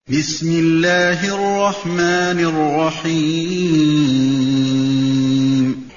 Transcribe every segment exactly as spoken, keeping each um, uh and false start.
بسم الله الرحمن الرحيم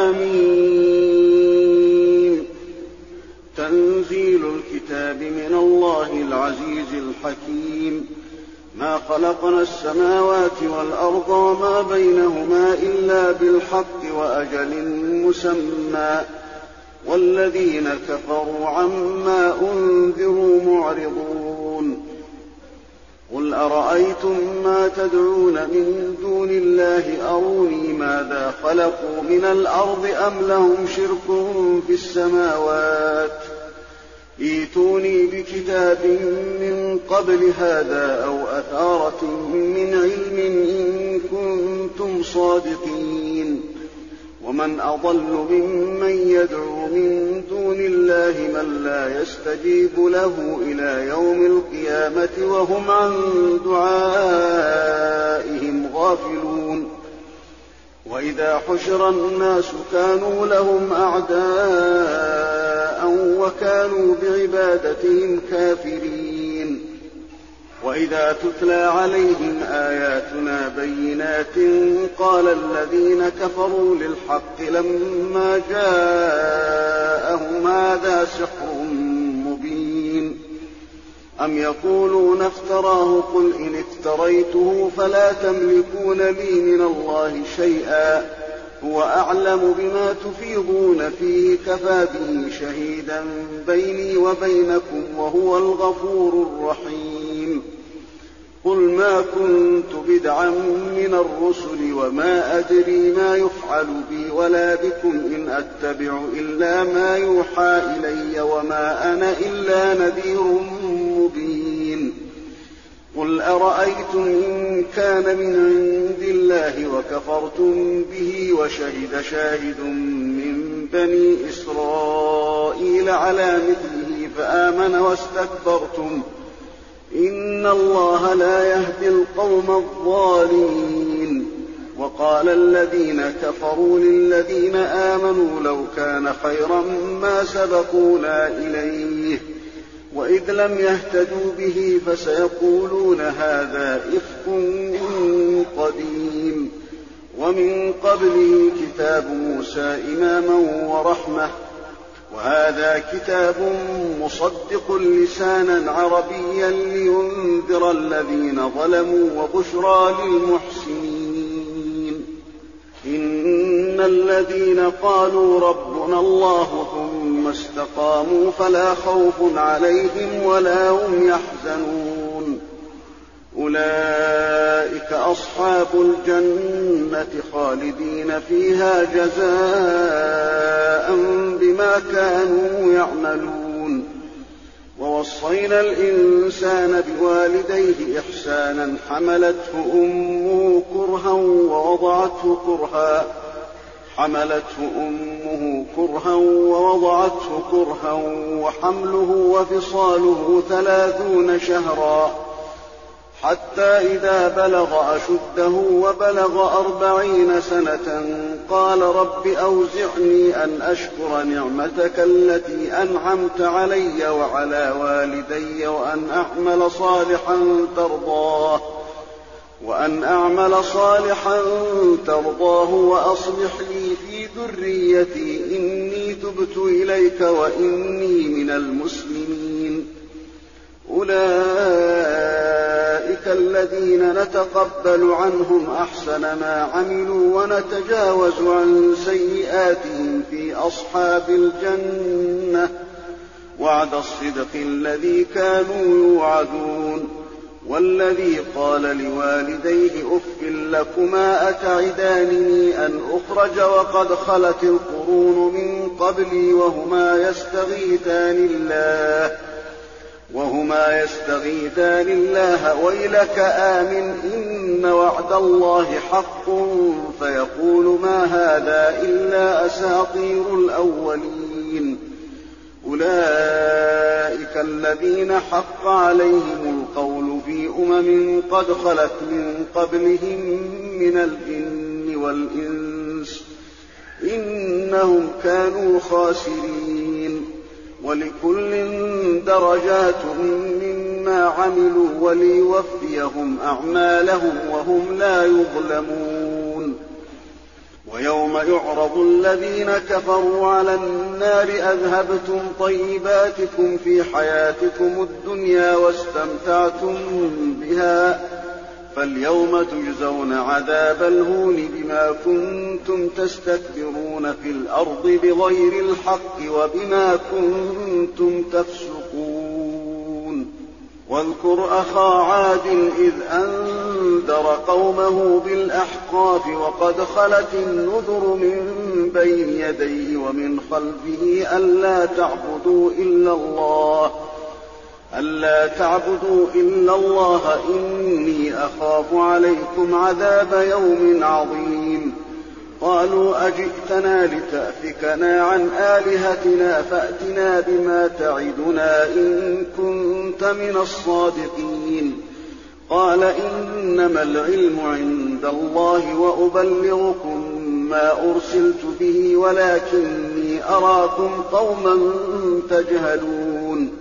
حميم تنزيل الكتاب من الله العزيز الحكيم ما خلقنا السماوات والأرض وما بينهما إلا بالحق وأجل مسمى والذين كفروا عما أنذروا معرضون قل أرأيتم ما تدعون من دون الله أروني ماذا خلقوا من الأرض أم لهم شرك في السماوات ائتوني بكتاب من قبل هذا أو أثارة من علم إن كنتم صادقين ومن أضل ممن يدعو من دون الله من لا يستجيب له إلى يوم القيامة وهم عن دعائهم غافلون وإذا حشر الناس كانوا لهم أعداء وكانوا بعبادتهم كافرين وإذا تتلى عليهم آياتنا بينات قال الذين كفروا للحق لما جاءهم هذا سحر مبين أم يقولون افتراه قل إن افتريته فلا تملكون لي من الله شيئا هو أعلم بما تفيضون فيه كفى به شهيدا بيني وبينكم وهو الغفور الرحيم قل ما كنت بدعا من الرسل وما أدري ما يفعل بي ولا بكم إن أتبع إلا ما يوحى إلي وما أنا إلا نذير مبين قل أرأيتم إن كان من عند الله وكفرتم به وشهد شاهد من بني إسرائيل على مثله فآمن واستكبرتم إن الله لا يهدي القوم الظالمين وقال الذين كفروا للذين آمنوا لو كان خيرا ما سبقونا إليه وإذ لم يهتدوا به فسيقولون هذا إفك قديم ومن قبله كتاب موسى إماما ورحمة وهذا كتاب مصدق لسانا عربيا لينذر الذين ظلموا وبشرى للمحسنين إن الذين قالوا ربنا الله ثم استقاموا فلا خوف عليهم ولا هم يحزنون أولئك أصحاب الجنة خالدين فيها جزاء بما كانوا يعملون ووصينا الإنسان بوالديه إحسانا حملته أمه كرها ووضعته كرها حملته أمه كرها ووضعته كرها وحمله وفصاله ثلاثون شهرا حتى إذا بلغ أشده وبلغ أربعين سنة قال رب أوزعني أن أشكر نعمتك التي أنعمت علي وعلى والدي وأن أعمل صالحا ترضاه وأن أعمل صالحا ترضاه وأصلح لي في ذريتي إني تبت إليك وإني من المسلمين أولئك الذين نتقبل عنهم أحسن ما عملوا ونتجاوز عن سيئاتهم في أصحاب الجنة وعد الصدق الذي كانوا يوعدون والذي قال لوالديه أف لكما أتعدانني أن أخرج وقد خلت القرون من قبلي وهما يستغيثان الله وهما يستغيثان الله ويلك آمن إن وعد الله حق فيقول ما هذا إلا أساطير الأولين أولئك الذين حق عليهم القول في أمم قد خلت من قبلهم من الجن والإنس إنهم كانوا خاسرين ولكل درجات مما ما عملوا وليوفيهم أعمالهم وهم لا يظلمون. ويوم يعرض الذين كفروا على النار أذهبتم طيباتكم في حياتكم الدنيا واستمتعتم بها فاليوم تجزون عذاب الهون بما كنتم تستكبرون في الأرض بغير الحق وبما كنتم تفسقون. واذكر أخا عاد إذ أنذر قومه بالأحقاف وقد خلت النذر من بين يديه ومن خلفه ألا تعبدوا إلا الله ألا تعبدوا إلا الله إني أخاف عليكم عذاب يوم عظيم. قالوا أجئتنا لتأفكنا عن آلهتنا فأتنا بما تعدنا إن كنت من الصادقين. قال إنما العلم عند الله وأبلغكم ما أرسلت به ولكني أراكم قوما تجهلون.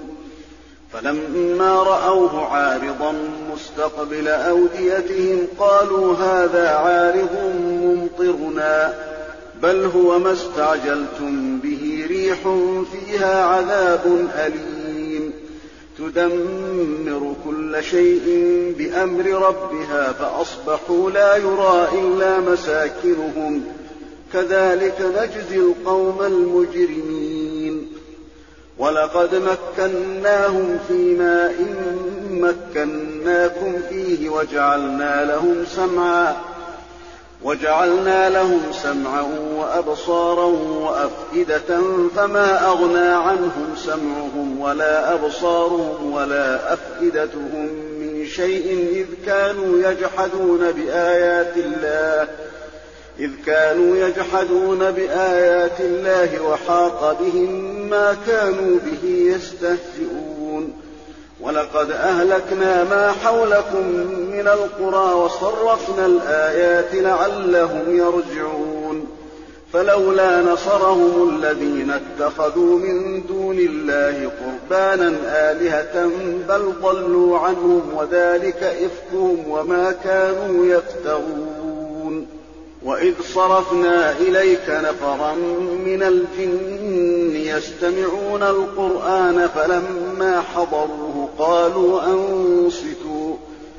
فلما رأوه عارضا مستقبل أوديتهم قالوا هذا عارض ممطرنا بل هو ما استعجلتم به ريح فيها عذاب أليم تدمر كل شيء بأمر ربها فأصبحوا لا يرى إلا مساكنهم كذلك نجزي القوم المجرمين. ولقد مكناهم في ماء مكناكم فيه وجعلنا لهم سمعا وجعلنا لهم سمعا وأبصارا وأفئدة فما أغنى عنهم سمعهم ولا أبصارهم ولا أفئدتهم من شيء إذ كانوا يجحدون بآيات الله إذ كانوا يجحدون بآيات الله وحاق بهم ما كانوا به يستهزئون. ولقد أهلكنا ما حولكم من القرى وصرفنا الآيات لعلهم يرجعون. فلولا نصرهم الذين اتخذوا من دون الله قربانا آلهة بل ضلوا عنهم وذلك إفكهم وما كانوا يفترون. وإذ صرفنا إليك نفرا من الجن يستمعون القرآن فلما حضروه قالوا أنصتوا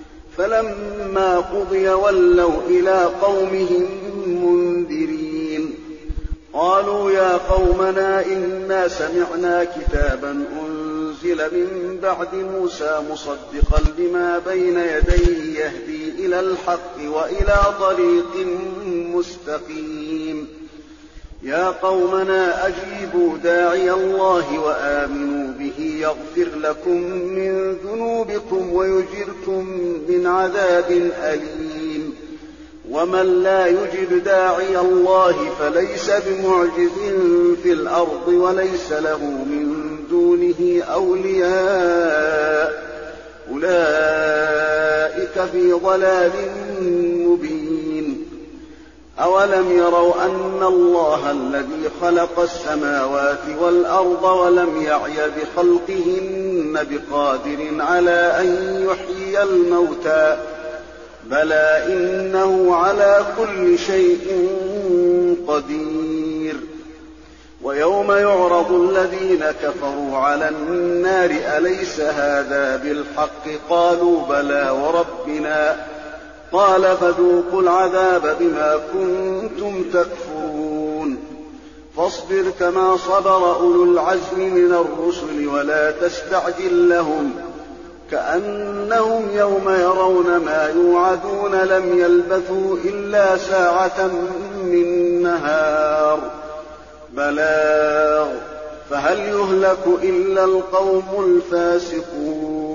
فلما قضي ولوا إلى قومهم منذرين. قالوا يا قومنا إنا سمعنا كتابا أنزل من بعد موسى مصدقا لما بين يديه يهدي إلى الحق وإلى طريق مستقيم. يا قومنا أجيبوا داعي الله وآمنوا به يغفر لكم من ذنوبكم ويجركم من عذاب أليم. ومن لا يجب داعي الله فليس بمعجز في الأرض وليس له من دونه أولياء أولئك في ضلال مبين. أولم يروا أن الله الذي خلق السماوات والأرض ولم يعي بخلقهن بقادر على أن يحيي الموتى بلى إنه على كل شيء قدير. ويوم يعرض الذين كفروا على النار أليس هذا بالحق قالوا بلى وربنا قال فذوقوا العذاب بما كنتم تكفرون. فاصبر كما صبر أولو العزم من الرسل ولا تستعجل لهم كأنهم يوم يرون ما يوعدون لم يلبثوا إلا ساعة من نهار بلاغ فهل يهلك إلا القوم الفاسقون.